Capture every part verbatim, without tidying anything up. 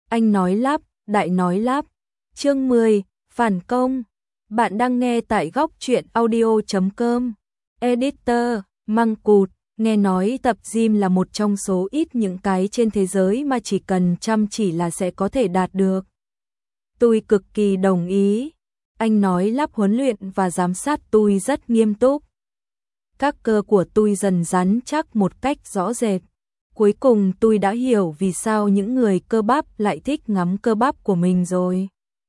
Anh nói lắp, đại nói lắp. Chương mười, phản công. Bạn đang nghe tại góc truyện audio chấm com. Editor, Măng Cụt. Nghe nói tập gym là một trong số ít những cái trên thế giới mà chỉ cần chăm chỉ là sẽ có thể đạt được. Tôi cực kỳ đồng ý. Anh nói lắp huấn luyện và giám sát tôi rất nghiêm túc. Các cơ của tôi dần rắn chắc một cách rõ rệt. Cuối cùng tôi đã hiểu vì sao những người cơ bắp lại thích ngắm cơ bắp của mình rồi.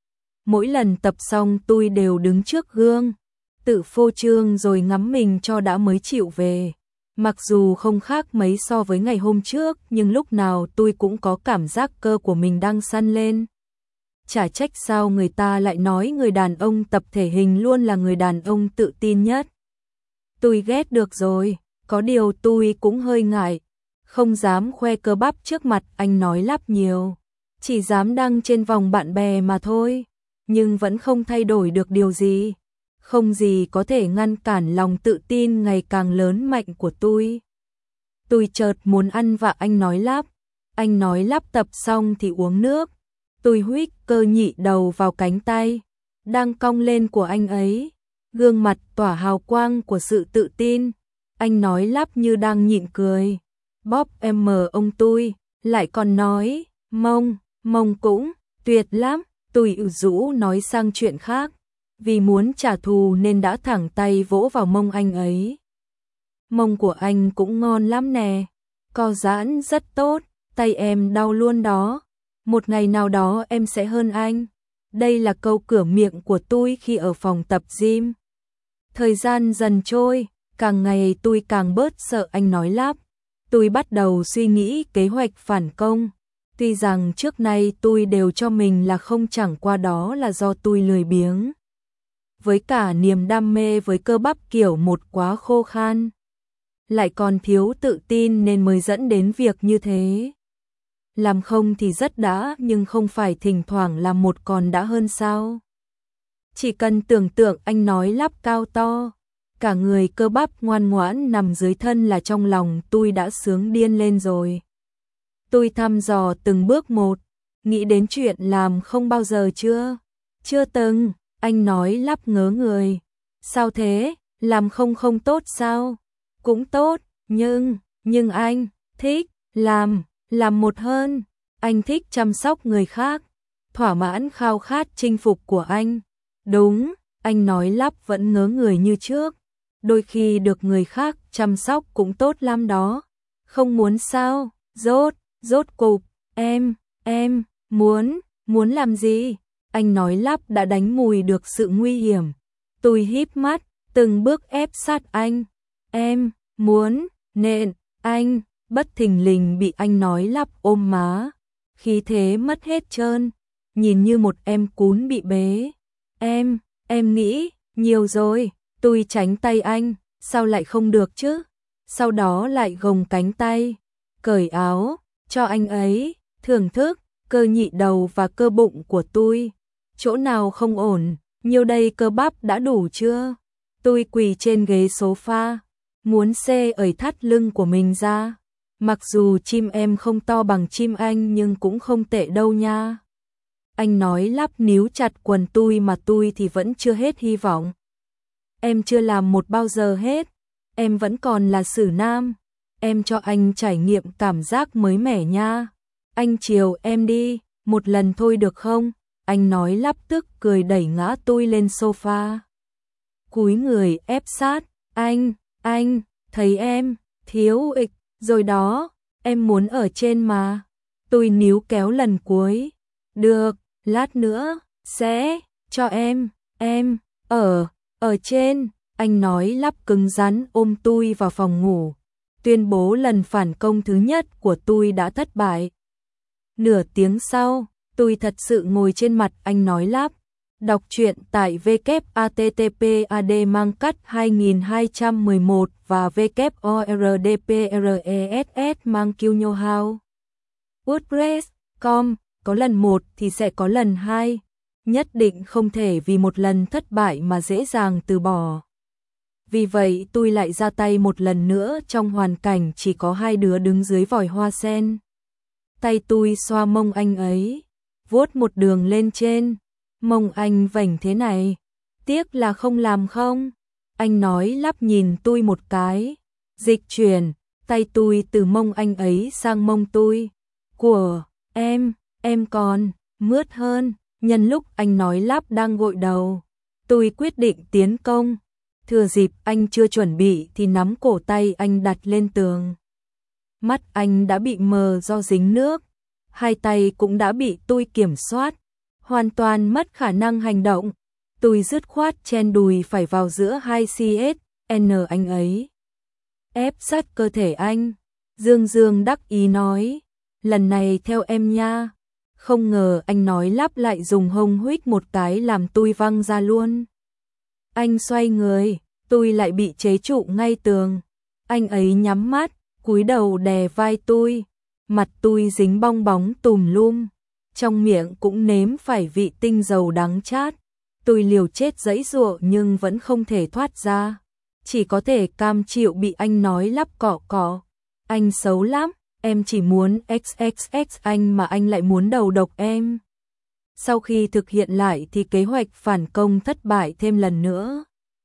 Mỗi lần tập xong tôi đều đứng trước gương, tự phô trương rồi ngắm mình cho đã mới chịu về. Mặc dù không khác mấy so với ngày hôm trước, nhưng lúc nào tôi cũng có cảm giác cơ của mình đang săn lên. Chả trách sao người ta lại nói người đàn ông tập thể hình luôn là người đàn ông tự tin nhất. Tôi ghét được rồi, có điều tôi cũng hơi ngại, không dám khoe cơ bắp trước mặt anh nói lắp nhiều, chỉ dám đăng trên vòng bạn bè mà thôi, nhưng vẫn không thay đổi được điều gì. Không gì có thể ngăn cản lòng tự tin ngày càng lớn mạnh của tôi. Tôi chợt muốn ăn và anh nói lắp. Anh nói lắp tập xong thì uống nước. Tôi huých cơ nhị đầu vào cánh tay đang cong lên của anh ấy, gương mặt tỏa hào quang của sự tự tin. Anh nói lắp như đang nhịn cười. Bóp em mờ ông tôi, lại còn nói, mông, mông cũng, tuyệt lắm. Tôi ủ rũ nói sang chuyện khác. Vì muốn trả thù nên đã thẳng tay vỗ vào mông anh ấy. Mông của anh cũng ngon lắm nè, co giãn rất tốt, tay em đau luôn đó. Một ngày nào đó em sẽ hơn anh. Đây là câu cửa miệng của tôi khi ở phòng tập gym. Thời gian dần trôi, càng ngày tôi càng bớt sợ anh nói lắp. Tôi bắt đầu suy nghĩ kế hoạch phản công. Tuy rằng trước nay tôi đều cho mình là không, chẳng qua đó là do tôi lười biếng. Với cả niềm đam mê với cơ bắp kiểu một quá khô khan, lại còn thiếu tự tin nên mới dẫn đến việc như thế. Làm không thì rất đã, nhưng không phải thỉnh thoảng làm một còn đã hơn sao? Chỉ cần tưởng tượng anh nói lắp cao to, cả người cơ bắp ngoan ngoãn nằm dưới thân là trong lòng tôi đã sướng điên lên rồi. Tôi thăm dò từng bước một, nghĩ đến chuyện làm không bao giờ chưa? Chưa từng. Anh nói lắp ngớ người. Sao thế? Làm không không tốt sao? Cũng tốt, nhưng, nhưng anh thích làm, làm một hơn. Anh thích chăm sóc người khác, thỏa mãn khao khát chinh phục của anh. Đúng, anh nói lắp vẫn ngớ người như trước. Đôi khi được người khác chăm sóc cũng tốt lắm đó. Không muốn sao? Rốt, rốt cục, em, em, muốn, muốn làm gì? Anh nói lắp đã đánh mùi được sự nguy hiểm. Tôi híp mắt, từng bước ép sát anh. Em, muốn, nện, anh, bất thình lình bị anh nói lắp ôm má. Khí thế mất hết trơn, nhìn như một em cún bị bế. Em, em nghĩ, nhiều rồi. Tôi tránh tay anh, sao lại không được chứ? Sau đó lại gồng cánh tay, cởi áo, cho anh ấy, thưởng thức, cơ nhị đầu và cơ bụng của tôi. Chỗ nào không ổn, nhiêu đây cơ bắp đã đủ chưa? Tôi quỳ trên ghế sofa, muốn xê ẩy thắt lưng của mình ra. Mặc dù chim em không to bằng chim anh nhưng cũng không tệ đâu nha. Anh nói lắp níu chặt quần tôi mà tôi thì vẫn chưa hết hy vọng. Em chưa làm một bao giờ hết, em vẫn còn là xử nam. Em cho anh trải nghiệm cảm giác mới mẻ nha. Anh chiều em đi, một lần thôi được không? Anh nói lắp tức cười đẩy ngã tôi lên sofa. Cúi người ép sát, anh, anh, thấy em, thiếu ịch, rồi đó, em muốn ở trên mà. Tôi níu kéo lần cuối. Được, lát nữa, sẽ, cho em, em, ở, ở trên. Anh nói lắp cứng rắn ôm tôi vào phòng ngủ. Tuyên bố lần phản công thứ nhất của tôi đã thất bại. Nửa tiếng sau, tôi thật sự ngồi trên mặt anh nói lắp. Đọc truyện tại w w w a t t p a d mang cắt hai nghìn hai trăm mười một và w o r d p r e s s mang kiêu nhô hao. WordPress chấm com, có lần một thì sẽ có lần hai. Nhất định không thể vì một lần thất bại mà dễ dàng từ bỏ. Vì vậy tôi lại ra tay một lần nữa trong hoàn cảnh chỉ có hai đứa đứng dưới vòi hoa sen. Tay tôi xoa mông anh ấy, vuốt một đường lên trên. Mông anh vành thế này, tiếc là không làm không? Anh nói lắp nhìn tôi một cái, dịch chuyển, tay tôi từ mông anh ấy sang mông tôi. Của em, em còn mướt hơn. Nhân lúc anh nói lắp đang gội đầu, tôi quyết định tiến công. Thừa dịp anh chưa chuẩn bị thì nắm cổ tay anh đặt lên tường. Mắt anh đã bị mờ do dính nước, hai tay cũng đã bị tôi kiểm soát, hoàn toàn mất khả năng hành động. Tôi dứt khoát chen đùi phải vào giữa hai xê ét en anh ấy. Ép sát cơ thể anh, Dương Dương đắc ý nói, lần này theo em nha. Không ngờ anh nói lắp lại dùng hông huých một cái làm tôi văng ra luôn. Anh xoay người, tôi lại bị chế trụ ngay tường. Anh ấy nhắm mắt, cúi đầu đè vai tôi, mặt tôi dính bong bóng tùm lum, trong miệng cũng nếm phải vị tinh dầu đắng chát. Tôi liều chết giãy giụa nhưng vẫn không thể thoát ra, chỉ có thể cam chịu bị anh nói lắp cọ cọ. Anh xấu lắm, em chỉ muốn ích ích ích anh mà anh lại muốn đầu độc em. Sau khi thực hiện lại thì kế hoạch phản công thất bại thêm lần nữa.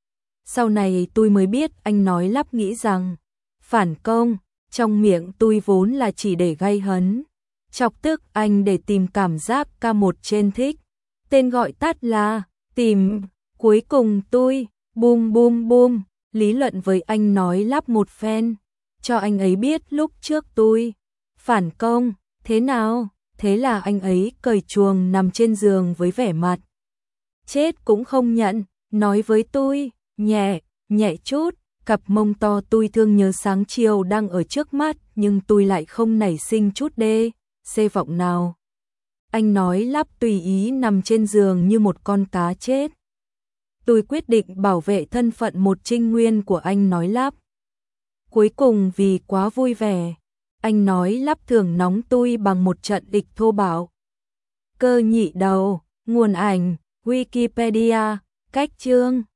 Sau này tôi mới biết anh nói lắp nghĩ rằng phản công, trong miệng tôi vốn là chỉ để gây hấn, chọc tức anh để tìm cảm giác ca một trên thích. Tên gọi tắt là tìm. Cuối cùng tôi bum bum bum lý luận với anh nói lắp một phen, cho anh ấy biết lúc trước tôi phản công thế nào. Thế là anh ấy cởi chuồng nằm trên giường với vẻ mặt chết cũng không nhận, nói với tôi, nhẹ, nhẹ chút. Cặp mông to tôi thương nhớ sáng chiều đang ở trước mắt, nhưng tôi lại không nảy sinh chút đê xê vọng nào. Anh nói lắp tùy ý nằm trên giường như một con cá chết. Tôi quyết định bảo vệ thân phận một trinh nguyên của anh nói lắp. Cuối cùng vì quá vui vẻ, anh nói lắp thường nóng tôi bằng một trận địch thô bạo. Cơ nhị đầu, nguồn ảnh, Wikipedia, cách chương.